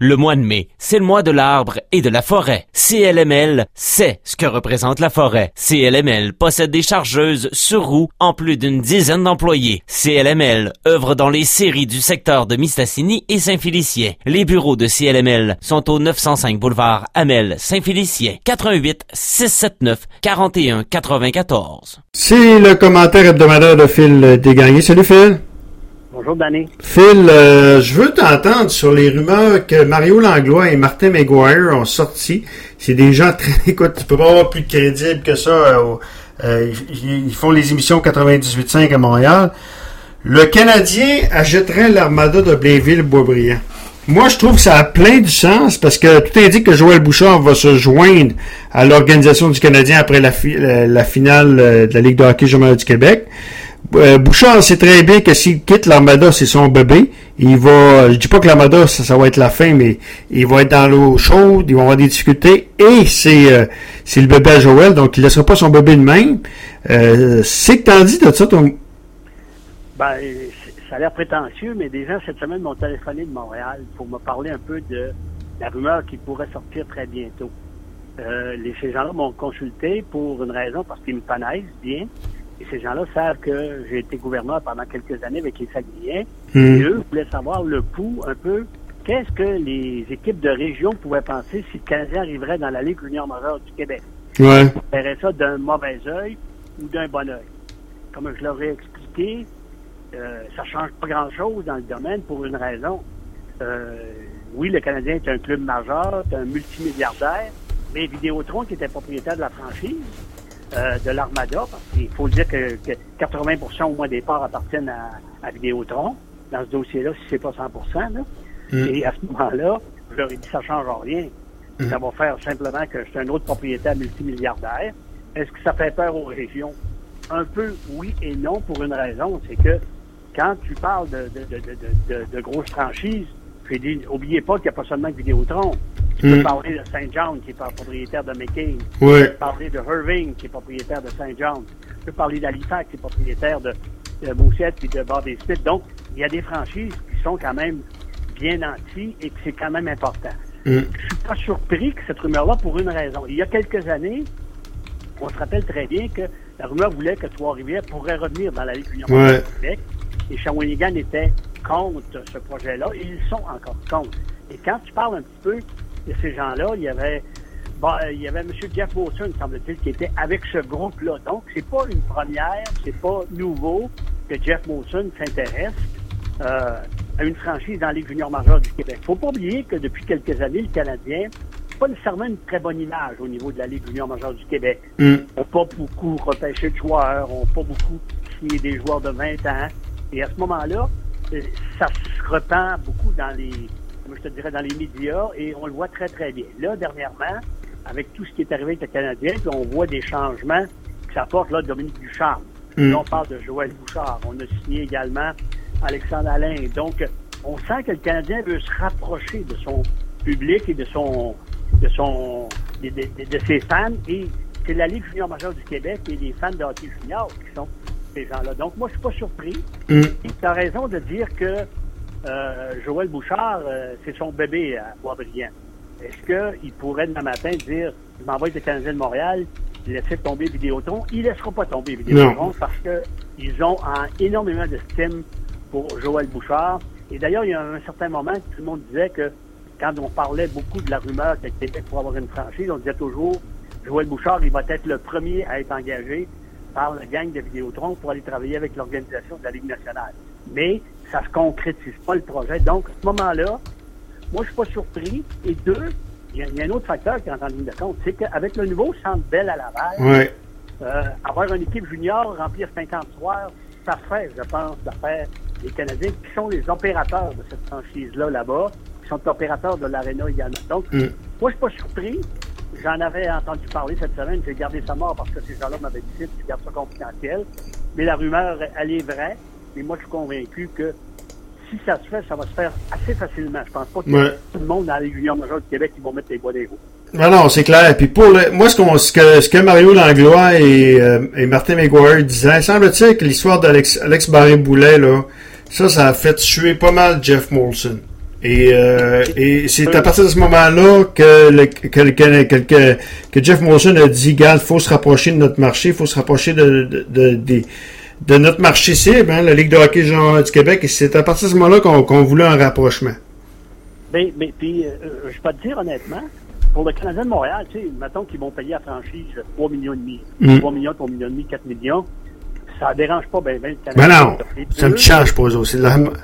Le mois de mai, c'est le mois de l'arbre et de la forêt. CLML sait ce que représente la forêt. CLML possède des chargeuses sur roues en plus d'une dizaine d'employés. CLML œuvre dans les scieries du secteur de Mistassini et Saint-Félicien. Les bureaux de CLML sont au 905 boulevard Amel Saint-Félicien. 88 679 41 94. C'est le commentaire hebdomadaire de Phil Desgagnés. Salut Phil. Bonjour, Danny. Phil, je veux t'entendre sur les rumeurs que Mario Langlois et Martin McGuire ont sorti. C'est des gens très... Écoute, tu peux pas avoir plus de crédible que ça. Ils font les émissions 98.5 à Montréal. Le Canadien achèterait l'Armada de Blainville-Boisbriand. Moi, je trouve que ça a plein du sens parce que tout indique que Joël Bouchard va se joindre à l'organisation du Canadien après la finale de la Ligue de hockey junior du Québec. Bouchard sait très bien que s'il quitte l'Armada, c'est son bébé. Il va, je dis pas que l'Armada, ça va être la fin, mais il va être dans l'eau chaude, ils vont avoir des difficultés, et c'est le bébé à Joël, donc il laissera pas son bébé de même. C'est que t'en dis de ça, ton... Ben, ça a l'air prétentieux, mais des gens cette semaine m'ont téléphoné de Montréal pour me parler un peu de la rumeur qui pourrait sortir très bientôt. Ces gens-là m'ont consulté pour une raison, parce qu'ils me connaissent bien. Et ces gens-là savent que j'ai été gouverneur pendant quelques années avec les Saguenayens. Et eux voulaient savoir le pouls un peu. Qu'est-ce que les équipes de région pouvaient penser si le Canadien arriverait dans la Ligue junior majeure du Québec? Ouais. Ils verraient ça d'un mauvais œil ou d'un bon œil. Comme je leur ai expliqué, ça change pas grand-chose dans le domaine pour une raison. Oui, le Canadien est un club majeur, c'est un multimilliardaire, mais Vidéotron, qui était propriétaire de la franchise, de l'Armada, parce qu'il faut dire que 80% au moins des parts appartiennent à Vidéotron, dans ce dossier-là, si c'est pas 100%. Là. Et à ce moment-là, je leur ai dit, ça change rien. Ça va faire simplement que c'est un autre propriétaire multimilliardaire. Est-ce que ça fait peur aux régions? Un peu oui et non, pour une raison, c'est que quand tu parles de grosses franchises, j'ai dit, oubliez pas qu'il n'y a pas seulement que Vidéotron. Tu peux parler de Saint John, qui est propriétaire de McCain. Tu peux parler de Irving, qui est propriétaire de Saint John. Tu peux parler d'Halifax, qui est propriétaire de Moussette et de Bobby Smith. Donc, il y a des franchises qui sont quand même bien nantis et que c'est quand même important. Je suis pas surpris que cette rumeur-là, pour une raison. Il y a quelques années, on se rappelle très bien que la rumeur voulait que Trois-Rivières pourrait revenir dans la Ligue junior du Québec. Et Shawinigan était contre ce projet-là. Et ils sont encore contre. Et quand tu parles un petit peu de ces gens-là, il y avait M. Jeff Molson, semble-t-il, qui était avec ce groupe-là. Donc, c'est pas une première, c'est pas nouveau que Jeff Molson s'intéresse à une franchise dans la Ligue junior majeure du Québec. Faut pas oublier que depuis quelques années, le Canadien n'a pas nécessairement une très bonne image au niveau de la Ligue junior majeure du Québec. On n'a pas beaucoup repêché de joueurs, on n'a pas beaucoup signé des joueurs de 20 ans. Et à ce moment-là, ça se repent beaucoup dans les médias, et on le voit très, très bien. Là, dernièrement, avec tout ce qui est arrivé avec le Canadien, puis on voit des changements que ça porte, là, Dominique Ducharme. Là, on parle de Joël Bouchard. On a signé également Alexandre Alain. Donc, on sent que le Canadien veut se rapprocher de son public et de ses fans. Et c'est la Ligue junior majeure du Québec et les fans de hockey junior qui sont ces gens-là. Donc, moi, je suis pas surpris. Tu as raison de dire que Joël Bouchard, c'est son bébé à Boisbriand. Est-ce qu'il pourrait demain matin dire, je m'envoie le Canadien de Montréal, il laisse tomber Vidéotron? Il ne laissera pas tomber Vidéotron parce qu'ils ont énormément d'estime pour Joël Bouchard. Et d'ailleurs, il y a un certain moment, tout le monde disait que quand on parlait beaucoup de la rumeur que le Québec pourrait avoir une franchise, on disait toujours, Joël Bouchard, il va être le premier à être engagé par la gang de Vidéotron pour aller travailler avec l'organisation de la Ligue nationale. Mais ça ne se concrétise pas, le projet. Donc, à ce moment-là, moi, je suis pas surpris. Et deux, il y a un autre facteur qui entre en ligne de compte, c'est qu'avec le nouveau Centre Bell à Laval, avoir une équipe junior, remplir 50 soirs, ça fait, je pense, d'affaire les Canadiens qui sont les opérateurs de cette franchise-là, là-bas, qui sont opérateurs de l'aréna également. Donc, moi, je suis pas surpris. J'en avais entendu parler cette semaine. J'ai gardé ça mort parce que ces gens-là m'avaient dit tu gardes ça confidentiel. Mais la rumeur, elle est vraie. Et moi, je suis convaincu que si ça se fait, ça va se faire assez facilement. Je pense pas que tout le monde dans les juniors majeures du Québec qui vont mettre les bois des roues. Non, c'est clair. Puis pour moi, ce que Mario Langlois et Martin McGuire disaient, semble-t-il que l'histoire d'Alex Barré-Boulet, là, ça a fait tuer pas mal Jeff Molson. Et c'est à partir de ce moment-là que Jeff Molson a dit, regarde, faut se rapprocher de notre marché, faut se rapprocher de notre marché cible, hein, la Ligue de hockey junior du Québec, et c'est à partir de ce moment-là qu'on voulait un rapprochement. Puis, je peux te dire honnêtement, pour le Canadien de Montréal, tu sais, mettons qu'ils vont payer à franchise 3 millions et demi, 3 millions, 3 millions et demi, 4 millions, ça ne dérange pas bien le Canadien. Ben non, ça me change pas, c'est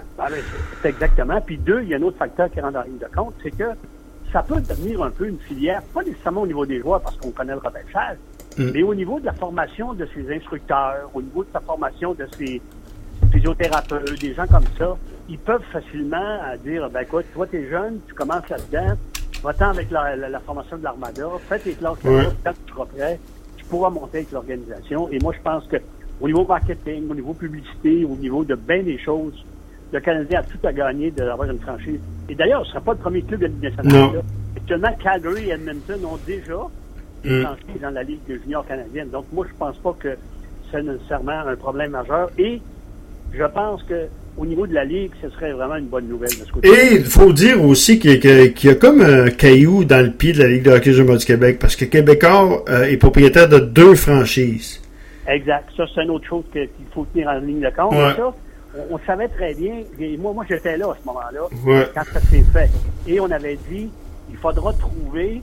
c'est exactement. Puis deux, il y a un autre facteur qui rentre dans la ligne de compte, c'est que ça peut devenir un peu une filière, pas nécessairement au niveau des joueurs, parce qu'on connaît le repêchage, mais au niveau de la formation de ses instructeurs, au niveau de la formation de ses physiothérapeutes, des gens comme ça, ils peuvent facilement dire, ben écoute, toi t'es jeune, tu commences là-dedans, va-t'en avec la formation de l'Armada, fais tes classes là-bas, quand tu seras prêt, tu pourras monter avec l'organisation. Et moi, je pense que au niveau marketing, au niveau publicité, au niveau de bien des choses, le Canadien a tout à gagner d'avoir une franchise. Et d'ailleurs, ce ne sera pas le premier club de la Ligue nationale. Là. Actuellement, Calgary et Edmonton ont déjà une franchise dans la Ligue junior canadienne. Donc, moi, je pense pas que c'est nécessairement un problème majeur. Et je pense que au niveau de la Ligue, ce serait vraiment une bonne nouvelle de ce côté. Et il faut dire aussi qu'il y a comme un caillou dans le pied de la Ligue de hockey junior du Québec, parce que Québécois est propriétaire de 2 franchises. Exact. Ça, c'est une autre chose qu'il faut tenir en ligne de compte. Ouais. Ça, on savait très bien, et moi j'étais là à ce moment-là, quand ça s'est fait. Et on avait dit, il faudra trouver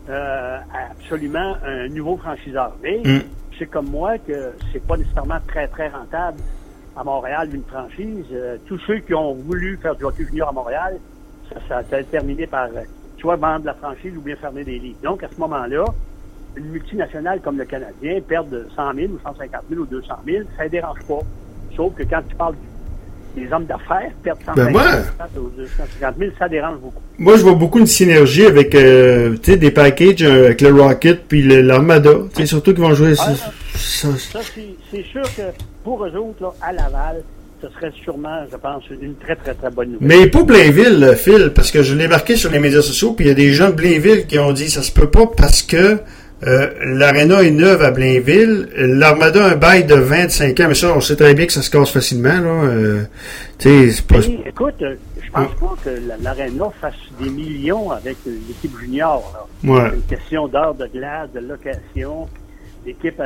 absolument un nouveau franchiseur. Mais c'est comme moi que c'est pas nécessairement très, très rentable à Montréal d'une franchise. Tous ceux qui ont voulu faire du hockey junior à Montréal, ça a terminé par soit vendre la franchise ou bien fermer des ligues. Donc, à ce moment-là, une multinationale comme le Canadien perdre 100 000 ou 150 000 ou 200 000, ça ne dérange pas. Sauf que quand tu parles des hommes d'affaires, perdre 150 000 ou 250 000, ça dérange beaucoup. Moi, je vois beaucoup une synergie avec des packages avec le Rocket puis l'Armada. Surtout qu'ils vont jouer... Ça, c'est sûr que pour eux autres, là, à Laval, ce serait sûrement, je pense, une très, très, très bonne nouvelle. Mais pour Blainville, Phil, parce que je l'ai marqué sur les médias sociaux, puis il y a des gens de Blainville qui ont dit ça se peut pas parce que l'aréna est neuve à Blainville, l'Armada a un bail de 25 ans, mais ça, on sait très bien que ça se casse facilement. Là. C'est pas... Écoute, je pense pas que l'aréna fasse des millions avec l'équipe junior. Là. Ouais. C'est une question d'heure de glace, de location, d'équipe...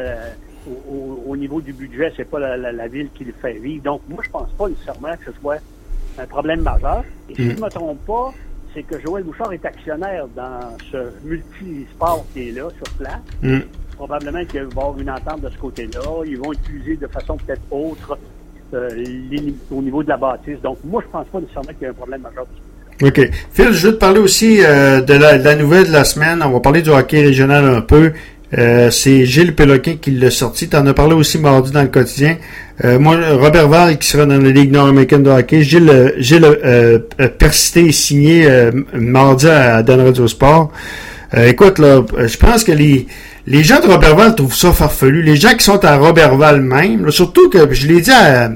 Au niveau du budget, c'est pas la ville qui le fait vivre. Donc, moi, je pense pas nécessairement que ce soit un problème majeur. Et si je ne me trompe pas, c'est que Joël Bouchard est actionnaire dans ce multisport qui est là, sur place. Probablement qu'il va y avoir une entente de ce côté-là. Ils vont utiliser de façon peut-être autre au niveau de la bâtisse. Donc, moi, je pense pas nécessairement qu'il y a un problème majeur. OK. Phil, je veux te parler aussi de la nouvelle de la semaine. On va parler du hockey régional un peu. C'est Gilles Péloquin qui l'a sorti. Tu en as parlé aussi mardi dans le quotidien. Moi, Robert Val qui sera dans la Ligue nord-américaine de hockey. Gilles a persisté et signé mardi à Dan Radio Sport. Écoute, là, je pense que les gens de Robertval trouvent ça farfelu. Les gens qui sont à Robertval même, là, surtout que je l'ai dit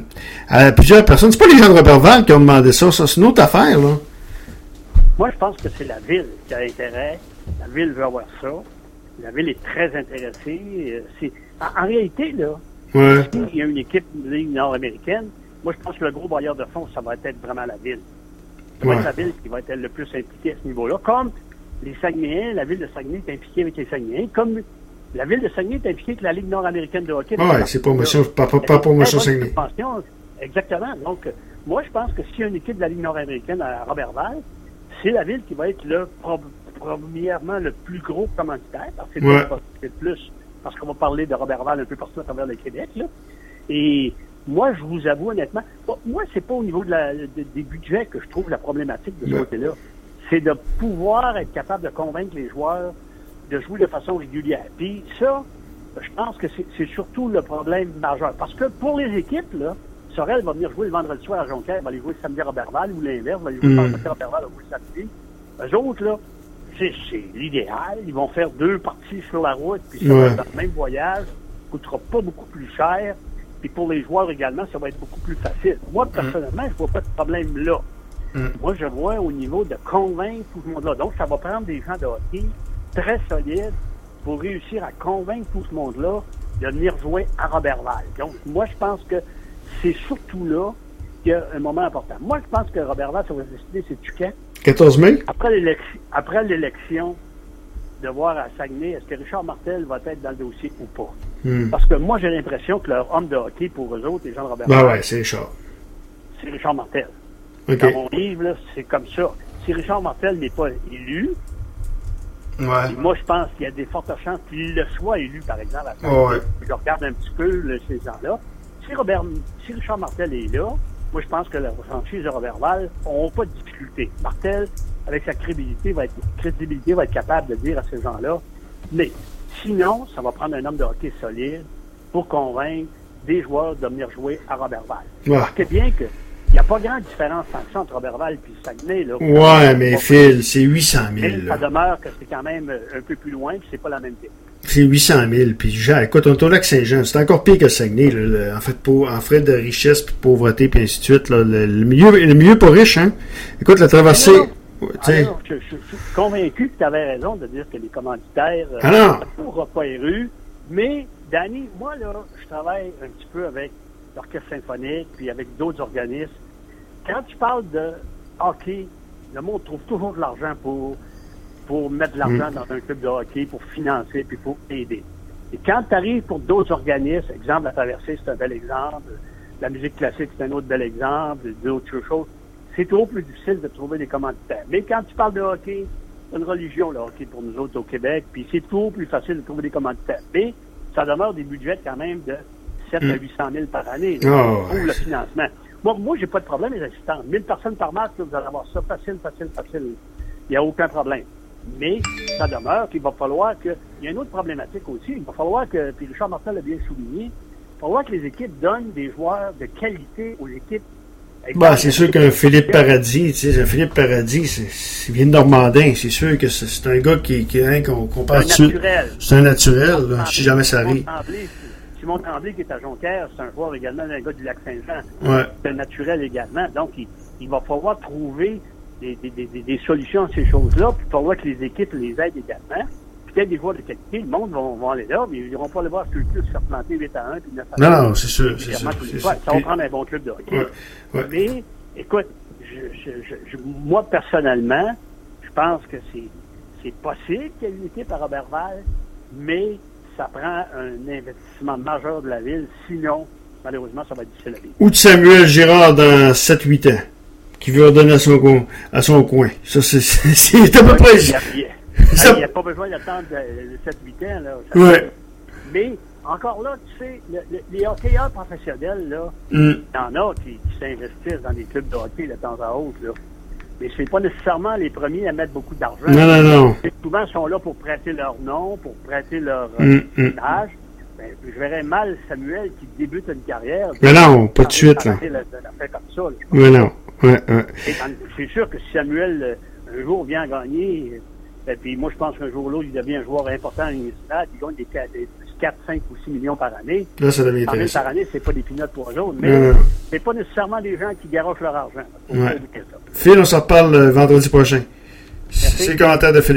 à plusieurs personnes, c'est pas les gens de Robertval qui ont demandé ça. Ça, c'est une autre affaire, là. Moi, je pense que c'est la ville qui a intérêt. La ville veut avoir ça. La ville est très intéressée. En réalité, là, s'il y a une équipe de Ligue nord-américaine, moi, je pense que le gros bailleur de fonds, ça va être vraiment la ville. Ça va être la ville qui va être le plus impliquée à ce niveau-là. Comme les Saguenayens, la ville de Saguenay est impliquée avec les Saguenayens. Comme la ville de Saguenay est impliquée avec la Ligue nord-américaine de hockey. Oui, c'est pas promotion Saguenay. Exactement. Donc, moi, je pense que s'il y a une équipe de la Ligue nord-américaine à Robertval, c'est la ville qui va être premièrement le plus gros commanditaire, parce que c'est le plus, parce qu'on va parler de Robertval un peu partout à travers le Québec, là. Et moi, je vous avoue honnêtement, moi, c'est pas au niveau des budgets que je trouve la problématique de ce côté-là. C'est de pouvoir être capable de convaincre les joueurs de jouer de façon régulière. Puis ça, je pense que c'est surtout le problème majeur. Parce que pour les équipes, là, Sorel va venir jouer le vendredi soir à Jonquière, va aller jouer le samedi à Robertval, ou l'inverse, va aller jouer le vendredi à Robertval, va jouer le samedi. Eux autres, là, c'est l'idéal. Ils vont faire 2 parties sur la route, puis ça va être dans le même voyage. Ça coûtera pas beaucoup plus cher. Puis pour les joueurs également, ça va être beaucoup plus facile. Moi, personnellement, je vois pas de problème là. Moi, je vois au niveau de convaincre tout ce monde-là. Donc, ça va prendre des gens de hockey très solides pour réussir à convaincre tout ce monde-là de venir jouer à Robertval. Donc, moi, je pense que c'est surtout là qu'il y a un moment important. Moi, je pense que Robert Val, ça va se décider, c'est quand? 14 mai? Après l'élection, de voir à Saguenay, est-ce que Richard Martel va être dans le dossier ou pas? Parce que moi, j'ai l'impression que leur homme de hockey, pour eux autres, les gens de Robert Val, ouais, c'est Richard. C'est Richard Martel. Okay. Dans mon livre, là, c'est comme ça. Si Richard Martel n'est pas élu, moi, je pense qu'il y a des fortes chances qu'il le soit élu, par exemple. Je regarde un petit peu ces gens-là. Si Richard Martel est là, moi, je pense que la franchise de Robert Val n'auront pas de difficulté. Martel, avec sa crédibilité, va être capable de dire à ces gens-là. Mais sinon, ça va prendre un homme de hockey solide pour convaincre des joueurs de venir jouer à Robert Val. Remarquez bien que il n'y a pas grande différence entre Robert Val et Saguenay. Là, mais Phil, c'est 800 000. Mais ça demeure que c'est quand même un peu plus loin, puis c'est pas la même ville. C'est 800 000. Puis, écoute, on est au Lac-Saint-Jean. C'est encore pire que Saguenay, là, en frais de richesse, puis de pauvreté, puis ainsi de suite. Là, le milieu pas riche, hein. Écoute, la traversée... je suis convaincu que tu avais raison de dire que les commanditaires ne pourront pas les rues. Mais, Danny, moi, là, je travaille un petit peu avec l'Orchestre symphonique, puis avec d'autres organismes. Quand tu parles de hockey, le monde trouve toujours de l'argent pour mettre de l'argent dans un club de hockey, pour financer, puis pour aider. Et quand tu arrives pour d'autres organismes, exemple, la traversée, c'est un bel exemple, la musique classique, c'est un autre bel exemple, d'autres choses, c'est toujours plus difficile de trouver des commanditaires. Mais quand tu parles de hockey, c'est une religion, le hockey, pour nous autres au Québec, puis c'est toujours plus facile de trouver des commanditaires. Mais ça demeure des budgets quand même de 7 à 800 000 par année pour le financement. Moi, j'ai pas de problème, les assistants. 1000 personnes par match, là, vous allez avoir ça facile. Il n'y a aucun problème. Mais ça demeure qu'il va falloir que... Il y a une autre problématique aussi. Il va falloir que, puis Richard Martel l'a bien souligné, il va falloir que les équipes donnent des joueurs de qualité aux équipes. C'est sûr qu'un Philippe Paradis, il vient de Normandin. C'est sûr que c'est un gars qu'on parle dessus. C'est un naturel, là, si jamais ça arrive. Simon Tremblay, qui est à Jonquière, c'est un joueur également d'un gars du Lac-Saint-Jean. C'est un naturel également. Donc, il va falloir trouver des solutions à ces choses-là, puis il va falloir que les équipes les aident également. Peut-être des joueurs de qualité, le monde vont aller là, mais ils n'iront pas le voir sur le club se faire planter 8 à 1 puis 9 à 1. Non, c'est sûr. Ça va prendre un bon club de hockey. Mais, écoute, moi, personnellement, je pense que c'est possible qu'il y ait une équipe à Robert Val, mais ça prend un investissement majeur de la ville. Sinon, malheureusement, ça va être difficile à vivre. Ou de Samuel Girard dans 7-8 ans, qui veut redonner à son coin. Ça, c'est à peu près... Il n'y a pas besoin d'attendre 7-8 ans. Là. Mais, encore là, tu sais, les hockeyeurs professionnels, là, il y en a qui s'investissent dans des clubs de hockey de temps à autre, là. Mais c'est pas nécessairement les premiers à mettre beaucoup d'argent. Non. Souvent, ils sont là pour prêter leur nom, pour prêter leur âge. Ben, je verrais mal Samuel qui débute une carrière. Mais non, pas de suite, là. Comme ça, là, mais non. C'est sûr que si Samuel, un jour, vient à gagner, et puis moi, je pense qu'un jour ou l'autre, il devient un joueur important à l'université, il gagne des 4, 5 ou 6 millions par année. Là, ça devient intéressant. Par année, c'est pas des peanuts pour eux autres, mais c'est pas nécessairement des gens qui garochent leur argent. Phil, on s'en reparle vendredi prochain. Merci. C'est le commentaire de Philippe.